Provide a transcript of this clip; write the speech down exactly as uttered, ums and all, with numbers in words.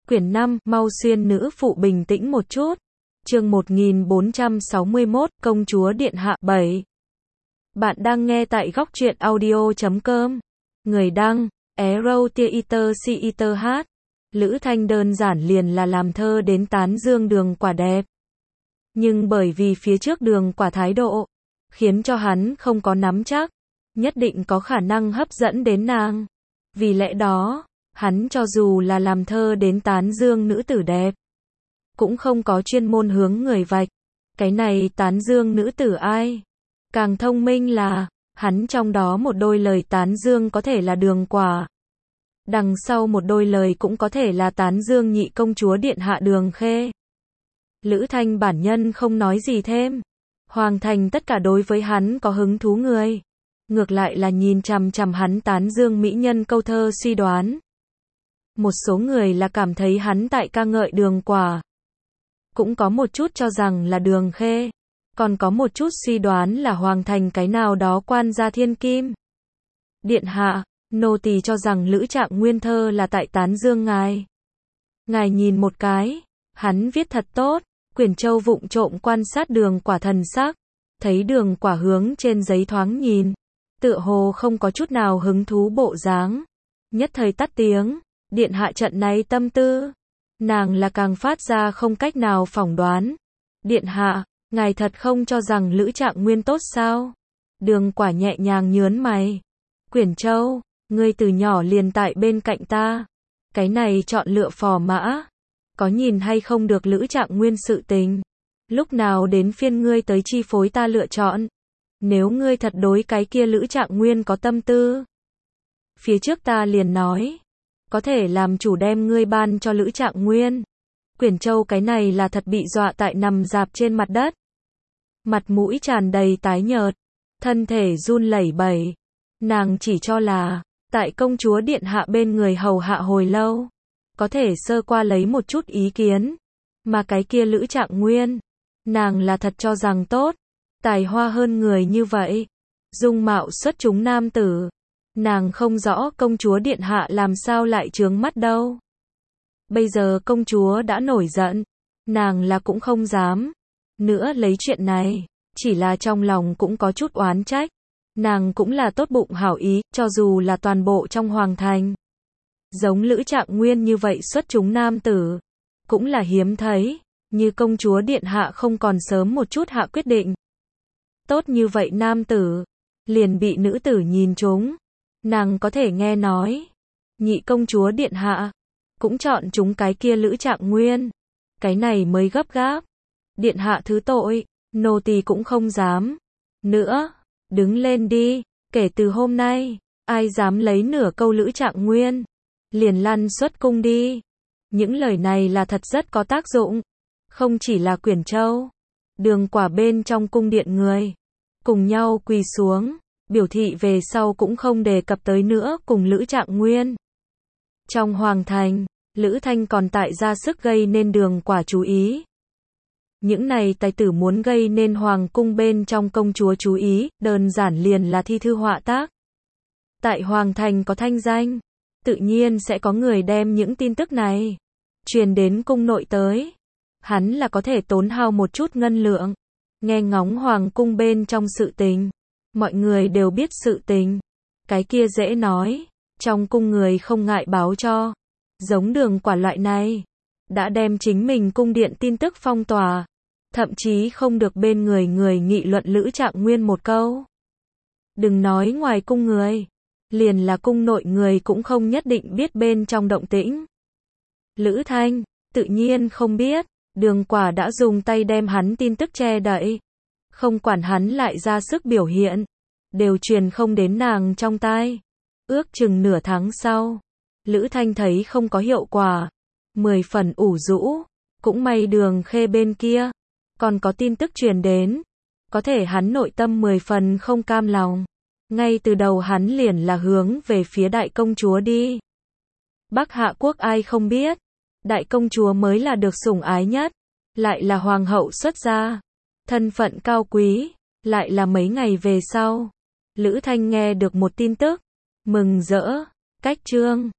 Quyển năm, mau xuyên nữ phụ bình tĩnh một chút. Chương một nghìn bốn trăm sáu mươi mốt, Công chúa Điện Hạ bảy. Bạn đang nghe tại góc truyện audio chấm com. Người đăng, Arrow Theater Theater hát. Lữ Thanh đơn giản liền là làm thơ đến tán dương Đường Quả đẹp. Nhưng bởi vì phía trước Đường Quả thái độ, khiến cho hắn không có nắm chắc, nhất định có khả năng hấp dẫn đến nàng. Vì lẽ đó, hắn cho dù là làm thơ đến tán dương nữ tử đẹp, cũng không có chuyên môn hướng người vạch. Cái này tán dương nữ tử ai? Càng thông minh là, hắn trong đó một đôi lời tán dương có thể là Đường Quả. Đằng sau một đôi lời cũng có thể là tán dương nhị công chúa Điện Hạ Đường Khê. Lữ Thanh bản nhân không nói gì thêm. Hoàng thành tất cả đối với hắn có hứng thú người. Ngược lại là nhìn chằm chằm hắn tán dương mỹ nhân câu thơ suy đoán. Một số người là cảm thấy hắn tại ca ngợi Đường Quả. Cũng có một chút cho rằng là Đường Khê. Còn có một chút suy đoán là Hoàng thành cái nào đó quan gia thiên kim. Điện Hạ, nô tỳ cho rằng Lữ Trạng Nguyên thơ là tại tán dương ngài. Ngài nhìn một cái, hắn viết thật tốt. Quyển Châu vụng trộm quan sát Đường Quả thần sắc, thấy Đường Quả hướng trên giấy thoáng nhìn, tựa hồ không có chút nào hứng thú bộ dáng. Nhất thời tắt tiếng, Điện Hạ trận này tâm tư, nàng là càng phát ra không cách nào phỏng đoán. Điện Hạ, ngài thật không cho rằng Lữ Trạng Nguyên tốt sao? Đường Quả nhẹ nhàng nhớn mày. Quyển Châu, ngươi từ nhỏ liền tại bên cạnh ta, cái này chọn lựa phò mã, có nhìn hay không được Lữ Trạng Nguyên sự tình, lúc nào đến phiên ngươi tới chi phối ta lựa chọn. Nếu ngươi thật đối cái kia Lữ Trạng Nguyên có tâm tư, phía trước ta liền nói, có thể làm chủ đem ngươi ban cho Lữ Trạng Nguyên. Quyển Châu cái này là thật bị dọa tại nằm dạp trên mặt đất. Mặt mũi tràn đầy tái nhợt, thân thể run lẩy bẩy. Nàng chỉ cho là, tại công chúa Điện Hạ bên người hầu hạ hồi lâu, có thể sơ qua lấy một chút ý kiến. Mà cái kia Lữ Trạng Nguyên, nàng là thật cho rằng tốt, tài hoa hơn người như vậy, dung mạo xuất chúng nam tử. Nàng không rõ công chúa Điện Hạ làm sao lại chướng mắt đâu. Bây giờ công chúa đã nổi giận, nàng là cũng không dám nữa lấy chuyện này, chỉ là trong lòng cũng có chút oán trách. Nàng cũng là tốt bụng hảo ý, cho dù là toàn bộ trong hoàng thành, giống Lữ Trạng Nguyên như vậy xuất chúng nam tử, cũng là hiếm thấy. Như công chúa Điện Hạ không còn sớm một chút hạ quyết định, tốt như vậy nam tử, liền bị nữ tử nhìn trúng. Nàng có thể nghe nói, nhị công chúa Điện Hạ cũng chọn chúng cái kia Lữ Trạng Nguyên, cái này mới gấp gáp. Điện Hạ thứ tội, nô tỳ cũng không dám nữa. Đứng lên đi, kể từ hôm nay, ai dám lấy nửa câu Lữ Trạng Nguyên, liền lăn xuất cung đi. Những lời này là thật rất có tác dụng, không chỉ là Quyển Châu, Đường Quả bên trong cung điện người, cùng nhau quỳ xuống, biểu thị về sau cũng không đề cập tới nữa cùng Lữ Trạng Nguyên. Trong hoàng thành, Lữ Thanh còn tại ra sức gây nên Đường Quả chú ý. Những này tài tử muốn gây nên hoàng cung bên trong công chúa chú ý, đơn giản liền là thi thư họa tác. Tại hoàng thành có thanh danh, tự nhiên sẽ có người đem những tin tức này truyền đến cung nội tới. Hắn là có thể tốn hao một chút ngân lượng, nghe ngóng hoàng cung bên trong sự tình. Mọi người đều biết sự tình, cái kia dễ nói, trong cung người không ngại báo cho. Giống Đường Quả loại này, đã đem chính mình cung điện tin tức phong tỏa, thậm chí không được bên người người nghị luận Lữ Trạng Nguyên một câu. Đừng nói ngoài cung người, liền là cung nội người cũng không nhất định biết bên trong động tĩnh. Lữ Thanh, tự nhiên không biết, Đường Quả đã dùng tay đem hắn tin tức che đậy. Không quản hắn lại ra sức biểu hiện, đều truyền không đến nàng trong tai. Ước chừng nửa tháng sau, Lữ Thanh thấy không có hiệu quả, mười phần ủ rũ. Cũng may Đường Khê bên kia còn có tin tức truyền đến, có thể hắn nội tâm mười phần không cam lòng. Ngay từ đầu hắn liền là hướng về phía đại công chúa đi. Bắc Hạ quốc ai không biết, đại công chúa mới là được sủng ái nhất, lại là hoàng hậu xuất gia, thân phận cao quý. Lại là mấy ngày về sau, Lữ Thanh nghe được một tin tức, mừng rỡ, cách chương.